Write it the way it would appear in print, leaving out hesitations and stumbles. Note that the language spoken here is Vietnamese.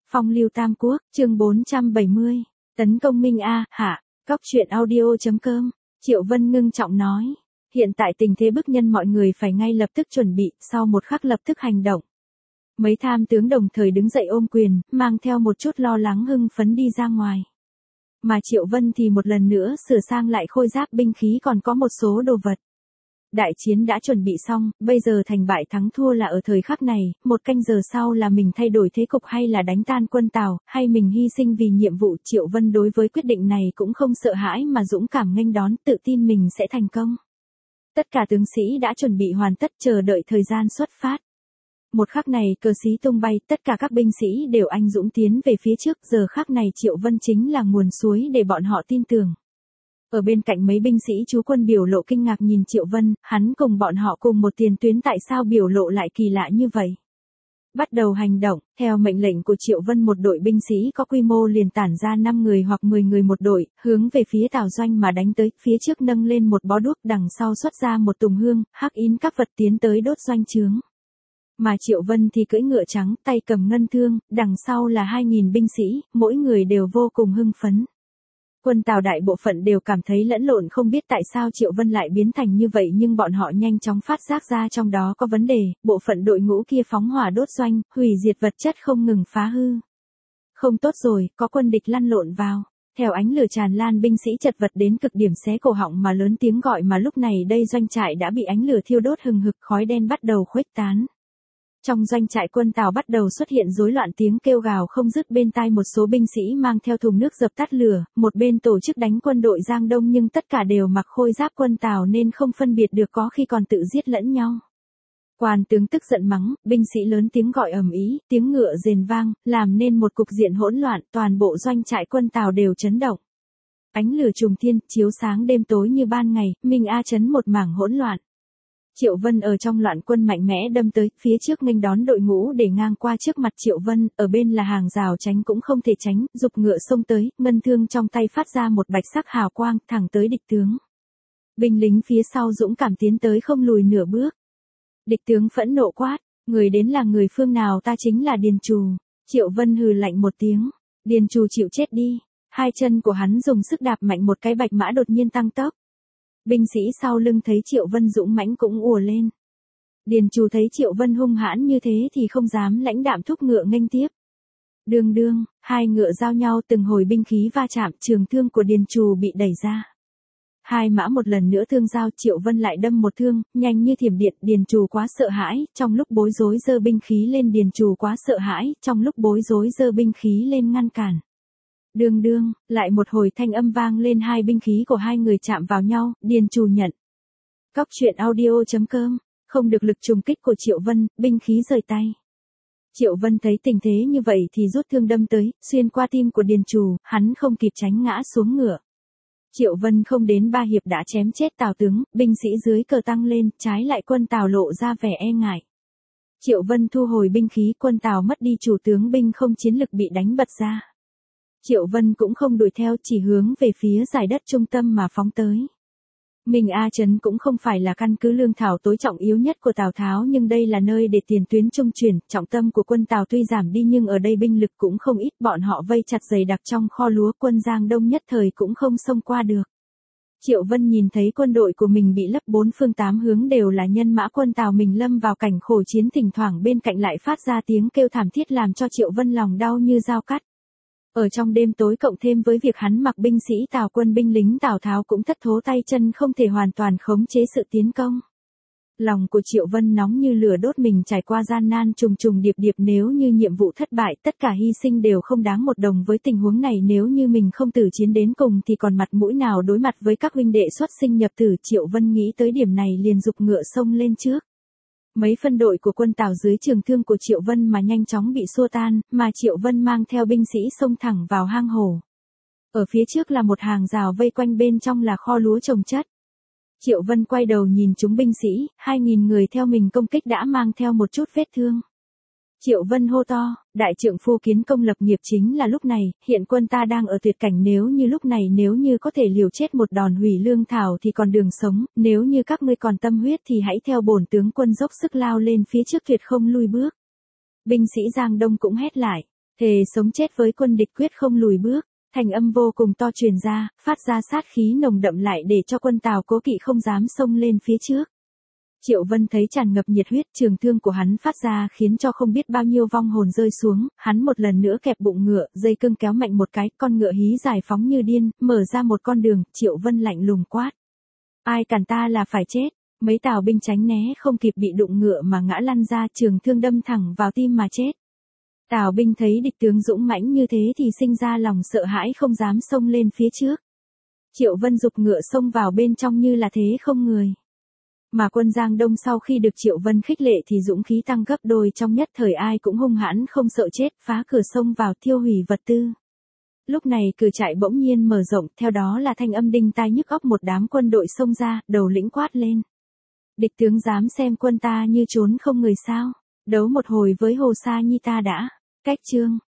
Phong lưu Tam Quốc, chương 470. Tấn công Minh A, hạ. Cóc truyện audio.com. Triệu Vân ngưng trọng nói. Hiện tại tình thế bức nhân mọi người phải ngay lập tức chuẩn bị, sau một khắc lập tức hành động. Mấy tham tướng đồng thời đứng dậy ôm quyền, mang theo một chút lo lắng hưng phấn đi ra ngoài. Mà Triệu Vân thì một lần nữa sửa sang lại khôi giáp binh khí còn có một số đồ vật. Đại chiến đã chuẩn bị xong, bây giờ thành bại thắng thua là ở thời khắc này, một canh giờ sau là mình thay đổi thế cục hay là đánh tan quân Tào, hay mình hy sinh vì nhiệm vụ. Triệu Vân đối với quyết định này cũng không sợ hãi mà dũng cảm nghênh đón, tự tin mình sẽ thành công. Tất cả tướng sĩ đã chuẩn bị hoàn tất chờ đợi thời gian xuất phát. Một khắc này cờ xí tung bay, tất cả các binh sĩ đều anh dũng tiến về phía trước, giờ khắc này Triệu Vân chính là nguồn suối để bọn họ tin tưởng. Ở bên cạnh mấy binh sĩ chú quân biểu lộ kinh ngạc nhìn Triệu Vân, hắn cùng bọn họ cùng một tiền tuyến tại sao biểu lộ lại kỳ lạ như vậy. Bắt đầu hành động, theo mệnh lệnh của Triệu Vân một đội binh sĩ có quy mô liền tản ra 5 người hoặc 10 người một đội, hướng về phía Tào doanh mà đánh tới, phía trước nâng lên một bó đuốc, đằng sau xuất ra một tùng hương, hắc yến các vật tiến tới đốt doanh trướng. Mà Triệu Vân thì cưỡi ngựa trắng, tay cầm ngân thương, đằng sau là 2.000 binh sĩ, mỗi người đều vô cùng hưng phấn. Quân Tào đại bộ phận đều cảm thấy lẫn lộn không biết tại sao Triệu Vân lại biến thành như vậy, nhưng bọn họ nhanh chóng phát giác ra trong đó có vấn đề, bộ phận đội ngũ kia phóng hỏa đốt doanh, hủy diệt vật chất không ngừng phá hư. Không tốt rồi, có quân địch lăn lộn vào. Theo ánh lửa tràn lan, binh sĩ chật vật đến cực điểm xé cổ họng mà lớn tiếng gọi, mà lúc này đây doanh trại đã bị ánh lửa thiêu đốt hừng hực, khói đen bắt đầu khuếch tán. Trong doanh trại quân Tào bắt đầu xuất hiện rối loạn, tiếng kêu gào không dứt, bên tai một số binh sĩ mang theo thùng nước dập tắt lửa, một bên tổ chức đánh quân đội Giang Đông nhưng tất cả đều mặc khôi giáp quân Tào nên không phân biệt được, có khi còn tự giết lẫn nhau. Quan tướng tức giận mắng, binh sĩ lớn tiếng gọi ầm ĩ, tiếng ngựa rền vang, làm nên một cục diện hỗn loạn, toàn bộ doanh trại quân Tào đều chấn động. Ánh lửa trùng thiên, chiếu sáng đêm tối như ban ngày, Minh A trấn một mảng hỗn loạn. Triệu Vân ở trong loạn quân mạnh mẽ đâm tới, phía trước nghênh đón đội ngũ để ngang qua trước mặt Triệu Vân, ở bên là hàng rào tránh cũng không thể tránh, giục ngựa xông tới, ngân thương trong tay phát ra một bạch sắc hào quang, thẳng tới địch tướng. Binh lính phía sau dũng cảm tiến tới không lùi nửa bước. Địch tướng phẫn nộ quát, người đến là người phương nào? Ta chính là Điền Trù. Triệu Vân hừ lạnh một tiếng, Điền Trù chịu chết đi. Hai chân của hắn dùng sức đạp mạnh một cái, bạch mã đột nhiên tăng tốc. Binh sĩ sau lưng thấy Triệu Vân dũng mãnh cũng ùa lên. Điền Trù thấy Triệu Vân hung hãn như thế thì không dám lãnh đạm, thúc ngựa nghênh tiếp. Đương đương, hai ngựa giao nhau, từng hồi binh khí va chạm, trường thương của Điền Trù bị đẩy ra. Hai mã một lần nữa thương giao, Triệu Vân lại đâm một thương, nhanh như thiểm điện. Điền Trù quá sợ hãi, trong lúc bối rối giơ binh khí lên. Điền Trù quá sợ hãi, trong lúc bối rối giơ binh khí lên ngăn cản. Đương đương, lại một hồi thanh âm vang lên, hai binh khí của hai người chạm vào nhau, Điền Trù nhận. Cóc truyện audio.com. Không được lực trùng kích của Triệu Vân, binh khí rời tay. Triệu Vân thấy tình thế như vậy thì rút thương đâm tới, xuyên qua tim của Điền Trù, hắn không kịp tránh ngã xuống ngựa. Triệu Vân không đến 3 hiệp đã chém chết Tào tướng, binh sĩ dưới cờ tăng lên, trái lại quân Tào lộ ra vẻ e ngại. Triệu Vân thu hồi binh khí, quân Tào mất đi chủ tướng, binh không chiến lực bị đánh bật ra. Triệu Vân cũng không đuổi theo, chỉ hướng về phía giải đất trung tâm mà phóng tới. Minh A trấn cũng không phải là căn cứ lương thảo tối trọng yếu nhất của Tào Tháo, nhưng đây là nơi để tiền tuyến trung chuyển, trọng tâm của quân Tào tuy giảm đi nhưng ở đây binh lực cũng không ít, bọn họ vây chặt dày đặc trong kho lúa, quân Giang Đông nhất thời cũng không xông qua được. Triệu Vân nhìn thấy quân đội của mình bị lấp, 4 phương 8 hướng đều là nhân mã quân Tào, mình lâm vào cảnh khổ chiến, thỉnh thoảng bên cạnh lại phát ra tiếng kêu thảm thiết làm cho Triệu Vân lòng đau như dao cắt. Ở trong đêm tối cộng thêm với việc hắn mặc binh sĩ Tào quân, binh lính Tào Tháo cũng thất thố tay chân, không thể hoàn toàn khống chế sự tiến công. Lòng của Triệu Vân nóng như lửa đốt, mình trải qua gian nan trùng trùng điệp điệp, nếu như nhiệm vụ thất bại, tất cả hy sinh đều không đáng một đồng. Với tình huống này nếu như mình không tử chiến đến cùng thì còn mặt mũi nào đối mặt với các huynh đệ xuất sinh nhập tử. Triệu Vân nghĩ tới điểm này liền giục ngựa xông lên trước. Mấy phân đội của quân Tào dưới trường thương của Triệu Vân mà nhanh chóng bị xua tan, mà Triệu Vân mang theo binh sĩ xông thẳng vào hang hổ. Ở phía trước là một hàng rào vây quanh, bên trong là kho lúa trồng chất. Triệu Vân quay đầu nhìn chúng binh sĩ, 2.000 người theo mình công kích đã mang theo một chút vết thương. Triệu Vân hô to, đại trượng phu kiến công lập nghiệp chính là lúc này, hiện quân ta đang ở tuyệt cảnh, nếu như lúc này nếu như có thể liều chết một đòn hủy lương thảo thì còn đường sống, nếu như các ngươi còn tâm huyết thì hãy theo bổn tướng quân dốc sức lao lên phía trước, tuyệt không lui bước. Binh sĩ Giang Đông cũng hét lại, Thề sống chết với quân địch quyết không lùi bước. Thanh âm vô cùng to truyền ra, phát ra sát khí nồng đậm lại để cho quân Tào Cố Kỵ không dám xông lên phía trước. Triệu Vân thấy tràn ngập nhiệt huyết, trường thương của hắn phát ra khiến cho không biết bao nhiêu vong hồn rơi xuống, hắn một lần nữa kẹp bụng ngựa, dây cương kéo mạnh một cái, con ngựa hí giải phóng như điên, mở ra một con đường, Triệu Vân lạnh lùng quát. Ai cản ta là phải chết. Mấy Tào binh tránh né không kịp bị đụng ngựa mà ngã lăn ra, trường thương đâm thẳng vào tim mà chết. Tào binh thấy địch tướng dũng mãnh như thế thì sinh ra lòng sợ hãi không dám xông lên phía trước. Triệu Vân giục ngựa xông vào bên trong như là thế không người. Mà quân Giang Đông sau khi được Triệu Vân khích lệ thì dũng khí tăng gấp đôi, trong nhất thời ai cũng hung hãn không sợ chết, phá cửa xông vào tiêu hủy vật tư. Lúc này cửa trại bỗng nhiên mở rộng, theo đó là thanh âm đinh tai nhức óc, một đám quân đội xông ra, đầu lĩnh quát lên. Địch tướng dám xem quân ta như trốn không người sao? Đấu một hồi với Hồ Sa Nhi ta đã. Cách chương